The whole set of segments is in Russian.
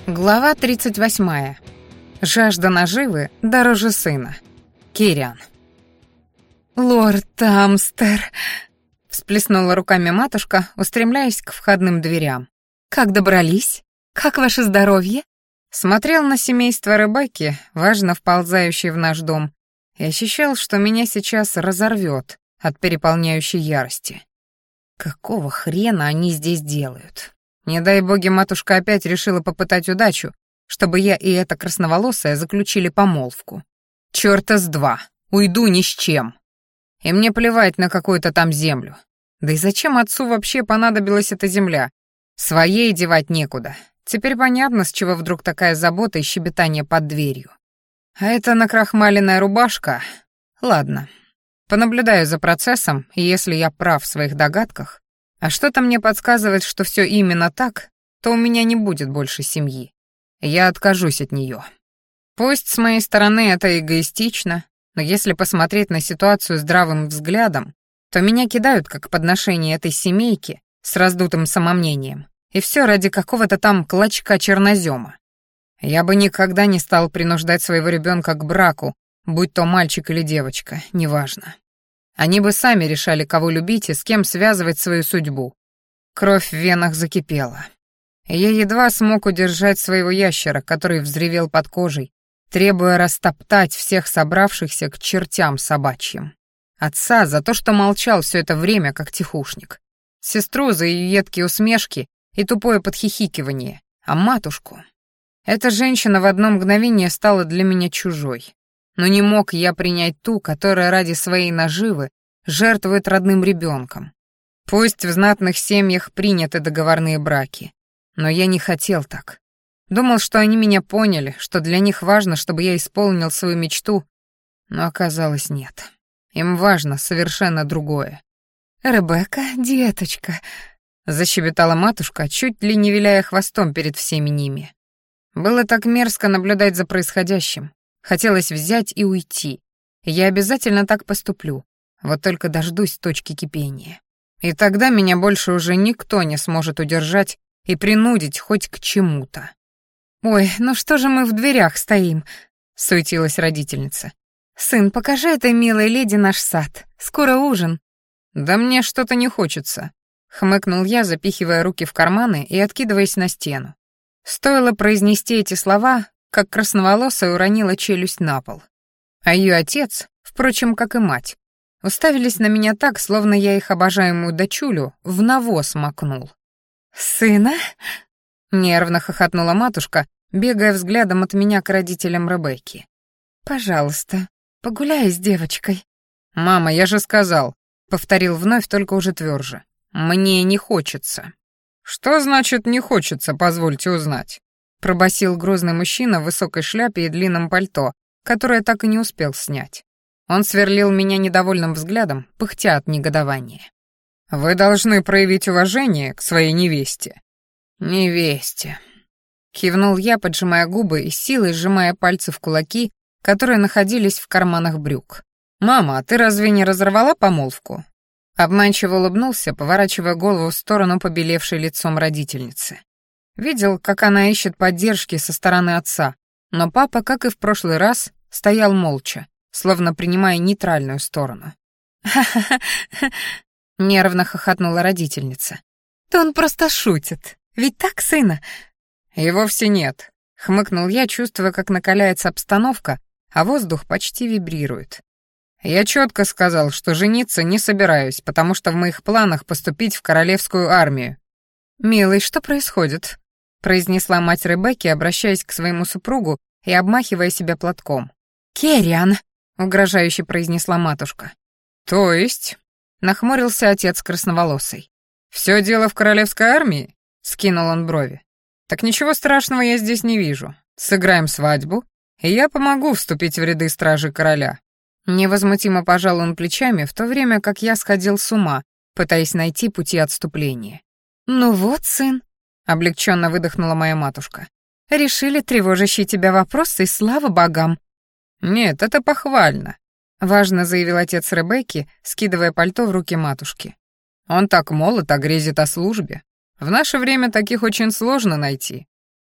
Глава 38. Жажда наживы дороже сына. Кириан. «Лорд Тамстер!» — всплеснула руками матушка, устремляясь к входным дверям. «Как добрались? Как ваше здоровье?» Смотрел на семейство Ребекки, важно вползающее в наш дом, и ощущал, что меня сейчас разорвет от переполняющей ярости. Какого хрена они здесь делают? Не дай боги, матушка опять решила попытать удачу, чтобы я и эта красноволосая заключили помолвку. Чёрта с два, уйду ни с чем. И мне плевать на какую-то там землю. Да и зачем отцу вообще понадобилась эта земля? Своей девать некуда. Теперь понятно, с чего вдруг такая забота и щебетание под дверью. А это накрахмаленная рубашка? Ладно, понаблюдаю за процессом, и если я прав в своих догадках, а что-то мне подсказывает, что все именно так, то у меня не будет больше семьи. Я откажусь от нее. Пусть с моей стороны это эгоистично, но если посмотреть на ситуацию здравым взглядом, то меня кидают как подношение этой семейки с раздутым самомнением, и все ради какого-то там клочка чернозема. Я бы никогда не стал принуждать своего ребенка к браку, будь то мальчик или девочка, неважно. Они бы сами решали, кого любить и с кем связывать свою судьбу. Кровь в венах закипела. Я едва смог удержать своего ящера, который взревел под кожей, требуя растоптать всех собравшихся к чертям собачьим. Отца за то, что молчал все это время, как тихушник. Сестру за ее едкие усмешки и тупое подхихикивание. А матушку? Эта женщина в одно мгновение стала для меня чужой. Но не мог я принять ту, которая ради своей наживы жертвует родным ребенком. Пусть в знатных семьях приняты договорные браки, но я не хотел так. Думал, что они меня поняли, что для них важно, чтобы я исполнил свою мечту, но оказалось нет. Им важно совершенно другое. «Ребекка, деточка», — защебетала матушка, чуть ли не виляя хвостом перед всеми ними. Было так мерзко наблюдать за происходящим. Хотелось взять и уйти. Я обязательно так поступлю. Вот только дождусь точки кипения. И тогда меня больше уже никто не сможет удержать и принудить хоть к чему-то. «Ой, ну что же мы в дверях стоим?» — суетилась родительница. «Сын, покажи этой милой леди наш сад. Скоро ужин». «Да мне что-то не хочется», — хмыкнул я, запихивая руки в карманы и откидываясь на стену. Стоило произнести эти слова, как красноволосая уронила челюсть на пол. А ее отец, впрочем, как и мать, уставились на меня так, словно я их обожаемую дочулю в навоз макнул. «Сына?» — нервно хохотнула матушка, бегая взглядом от меня к родителям Ребекки. «Пожалуйста, погуляй с девочкой». «Мама, я же сказал», — повторил вновь, только уже тверже. «Мне не хочется». «Что значит «не хочется», позвольте узнать?» — пробасил грозный мужчина в высокой шляпе и длинном пальто, которое так и не успел снять. Он сверлил меня недовольным взглядом, пыхтя от негодования. «Вы должны проявить уважение к своей невесте». «Невесте», — кивнул я, поджимая губы и силой сжимая пальцы в кулаки, которые находились в карманах брюк. «Мама, а ты разве не разорвала помолвку?» Обманчиво улыбнулся, поворачивая голову в сторону побелевшей лицом родительницы. Видел, как она ищет поддержки со стороны отца, но папа, как и в прошлый раз, стоял молча, словно принимая нейтральную сторону. «Ха-ха-ха!» — нервно хохотнула родительница. «Да он просто шутит. Ведь так, сына?» «И вовсе нет», — хмыкнул я, чувствуя, как накаляется обстановка, а воздух почти вибрирует. «Я четко сказал, что жениться не собираюсь, потому что в моих планах поступить в королевскую армию». «Милый, что происходит?» — произнесла мать Ребекки, обращаясь к своему супругу и обмахивая себя платком. «Кириан!» — угрожающе произнесла матушка. «То есть?» — нахмурился отец красноволосый. «Все дело в королевской армии?» — скинул он брови. «Так ничего страшного я здесь не вижу. Сыграем свадьбу, и я помогу вступить в ряды стражи короля». Невозмутимо пожал он плечами, в то время как я сходил с ума, пытаясь найти пути отступления. «Ну вот, сын», — облегченно выдохнула моя матушка. «Решили тревожащие тебя вопросы, и слава богам». «Нет, это похвально», — важно заявил отец Ребекки, скидывая пальто в руки матушки. «Он так молод, а грезит о службе. В наше время таких очень сложно найти».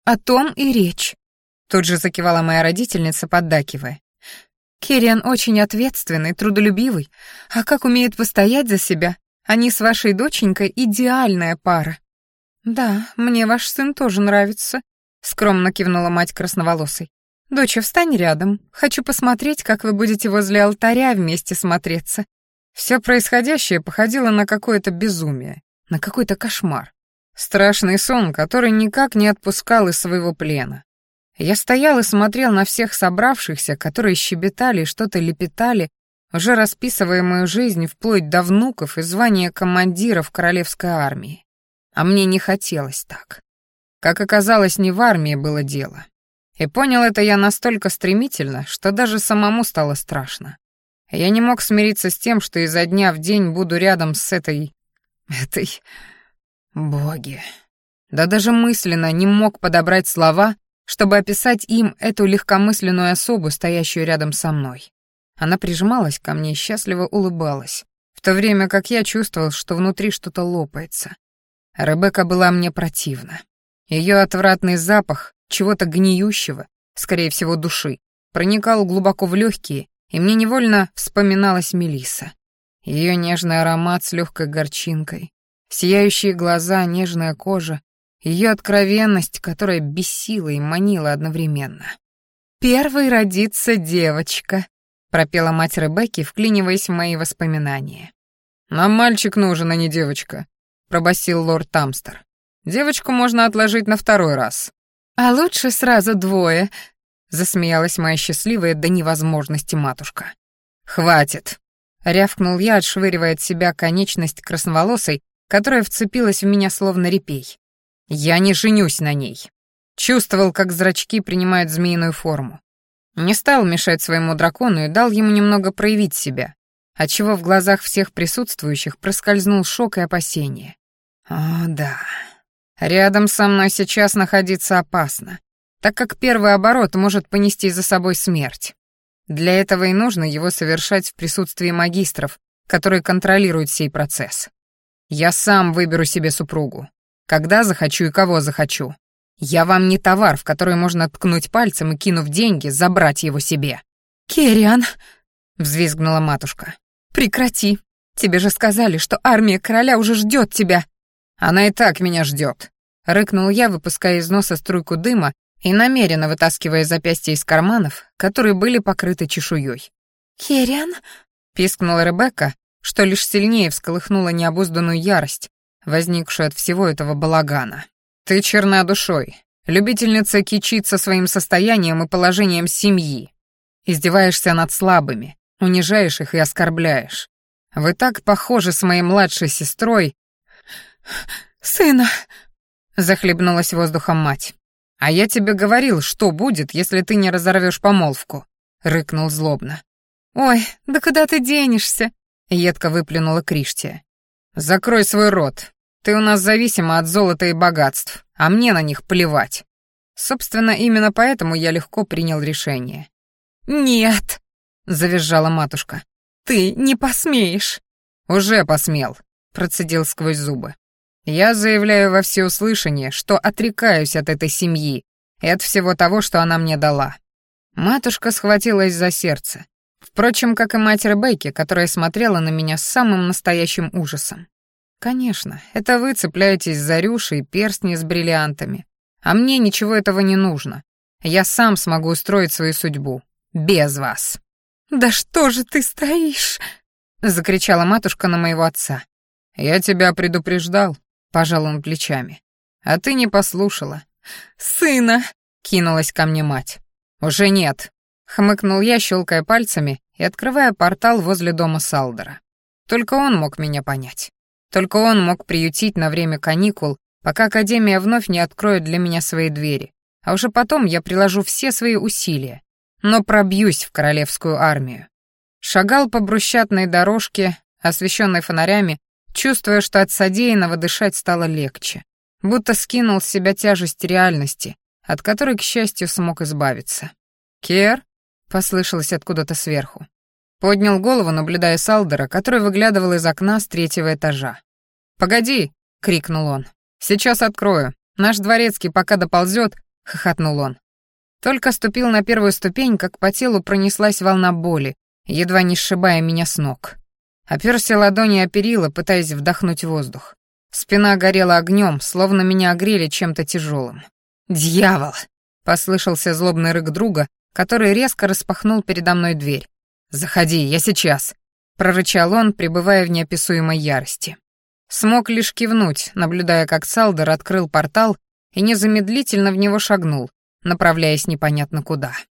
«О том и речь», — тут же закивала моя родительница, поддакивая. «Кириан очень ответственный, трудолюбивый, а как умеет постоять за себя, они с вашей доченькой идеальная пара». «Да, мне ваш сын тоже нравится», — скромно кивнула мать красноволосой. «Доча, встань рядом, хочу посмотреть, как вы будете возле алтаря вместе смотреться». Все происходящее походило на какое-то безумие, на какой-то кошмар. Страшный сон, который никак не отпускал из своего плена. Я стоял и смотрел на всех собравшихся, которые щебетали и что-то лепетали, уже расписывая мою жизнь вплоть до внуков и звания командиров королевской армии. А мне не хотелось так. Как оказалось, не в армии было дело. И понял это я настолько стремительно, что даже самому стало страшно. Я не мог смириться с тем, что изо дня в день буду рядом с этой... Боги. Да даже мысленно не мог подобрать слова, чтобы описать им эту легкомысленную особу, стоящую рядом со мной. Она прижималась ко мне и счастливо улыбалась, в то время как я чувствовал, что внутри что-то лопается. Ребекка была мне противна. Ее отвратный запах чего-то гниющего, скорее всего, души, проникал глубоко в легкие, и мне невольно вспоминалась Мелисса. Ее нежный аромат с легкой горчинкой, сияющие глаза, нежная кожа, ее откровенность, которая бесила и манила одновременно. «Первой родится девочка», — пропела мать Ребекки, вклиниваясь в мои воспоминания. «Нам мальчик нужен, а не девочка», — пробасил лорд Тамстер. «Девочку можно отложить на второй раз». «А лучше сразу двое», — засмеялась моя счастливая до невозможности матушка. «Хватит», — рявкнул я, отшвыривая от себя конечность красноволосой, которая вцепилась в меня словно репей. «Я не женюсь на ней». Чувствовал, как зрачки принимают змеиную форму. Не стал мешать своему дракону и дал ему немного проявить себя, отчего в глазах всех присутствующих проскользнул шок и опасение. О, да. Рядом со мной сейчас находиться опасно, так как первый оборот может понести за собой смерть. Для этого и нужно его совершать в присутствии магистров, которые контролируют сей процесс. Я сам выберу себе супругу, когда захочу и кого захочу. Я вам не товар, в который можно ткнуть пальцем и, кинув деньги, забрать его себе». «Керриан», — взвизгнула матушка, — «прекрати. Тебе же сказали, что армия короля уже ждет тебя». «Она и так меня ждет», — рыкнул я, выпуская из носа струйку дыма и намеренно вытаскивая запястья из карманов, которые были покрыты чешуей. «Керриан», — пискнула Ребекка, что лишь сильнее всколыхнула необузданную ярость, возникшую от всего этого балагана. «Ты черна душой, любительница кичиться своим состоянием и положением семьи. Издеваешься над слабыми, унижаешь их и оскорбляешь. Вы так похожи с моей младшей сестрой». «Сына», — захлебнулась воздухом мать. «А я тебе говорил, что будет, если ты не разорвешь помолвку», — рыкнул злобно. «Ой, да куда ты денешься?» — едко выплюнула Криштия. «Закрой свой рот. Ты у нас зависима от золота и богатств, а мне на них плевать». Собственно, именно поэтому я легко принял решение. «Нет», — завизжала матушка. «Ты не посмеешь». «Уже посмел», — процедил сквозь зубы. «Я заявляю во всеуслышание, что отрекаюсь от этой семьи и от всего того, что она мне дала». Матушка схватилась за сердце. Впрочем, как и мать Ребекки, которая смотрела на меня с самым настоящим ужасом. «Конечно, это вы цепляетесь за рюши и перстни с бриллиантами. А мне ничего этого не нужно. Я сам смогу устроить свою судьбу. Без вас». «Да что же ты стоишь?» — закричала матушка на моего отца. «Я тебя предупреждал», — пожал он плечами. «А ты не послушала». «Сына!» — кинулась ко мне мать. «Уже нет», — хмыкнул я, щелкая пальцами и открывая портал возле дома Салдера. Только он мог меня понять. Только он мог приютить на время каникул, пока Академия вновь не откроет для меня свои двери, а уже потом я приложу все свои усилия, но пробьюсь в королевскую армию. Шагал по брусчатной дорожке, освещенной фонарями, чувствуя, что от содеянного дышать стало легче, будто скинул с себя тяжесть реальности, от которой, к счастью, смог избавиться. «Кер?» — послышалось откуда-то сверху. Поднял голову, наблюдая Салдера, который выглядывал из окна с 3-го этажа. «Погоди!» — крикнул он. «Сейчас открою. Наш дворецкий пока доползет, хохотнул он. Только ступил на первую ступень, как по телу пронеслась волна боли, едва не сшибая меня с ног. Оперся ладони о перила, пытаясь вдохнуть воздух. Спина горела огнем, словно меня огрели чем-то тяжелым. «Дьявол!» — послышался злобный рык друга, который резко распахнул передо мной дверь. «Заходи, я сейчас!» — прорычал он, пребывая в неописуемой ярости. Смог лишь кивнуть, наблюдая, как Салдер открыл портал и незамедлительно в него шагнул, направляясь непонятно куда.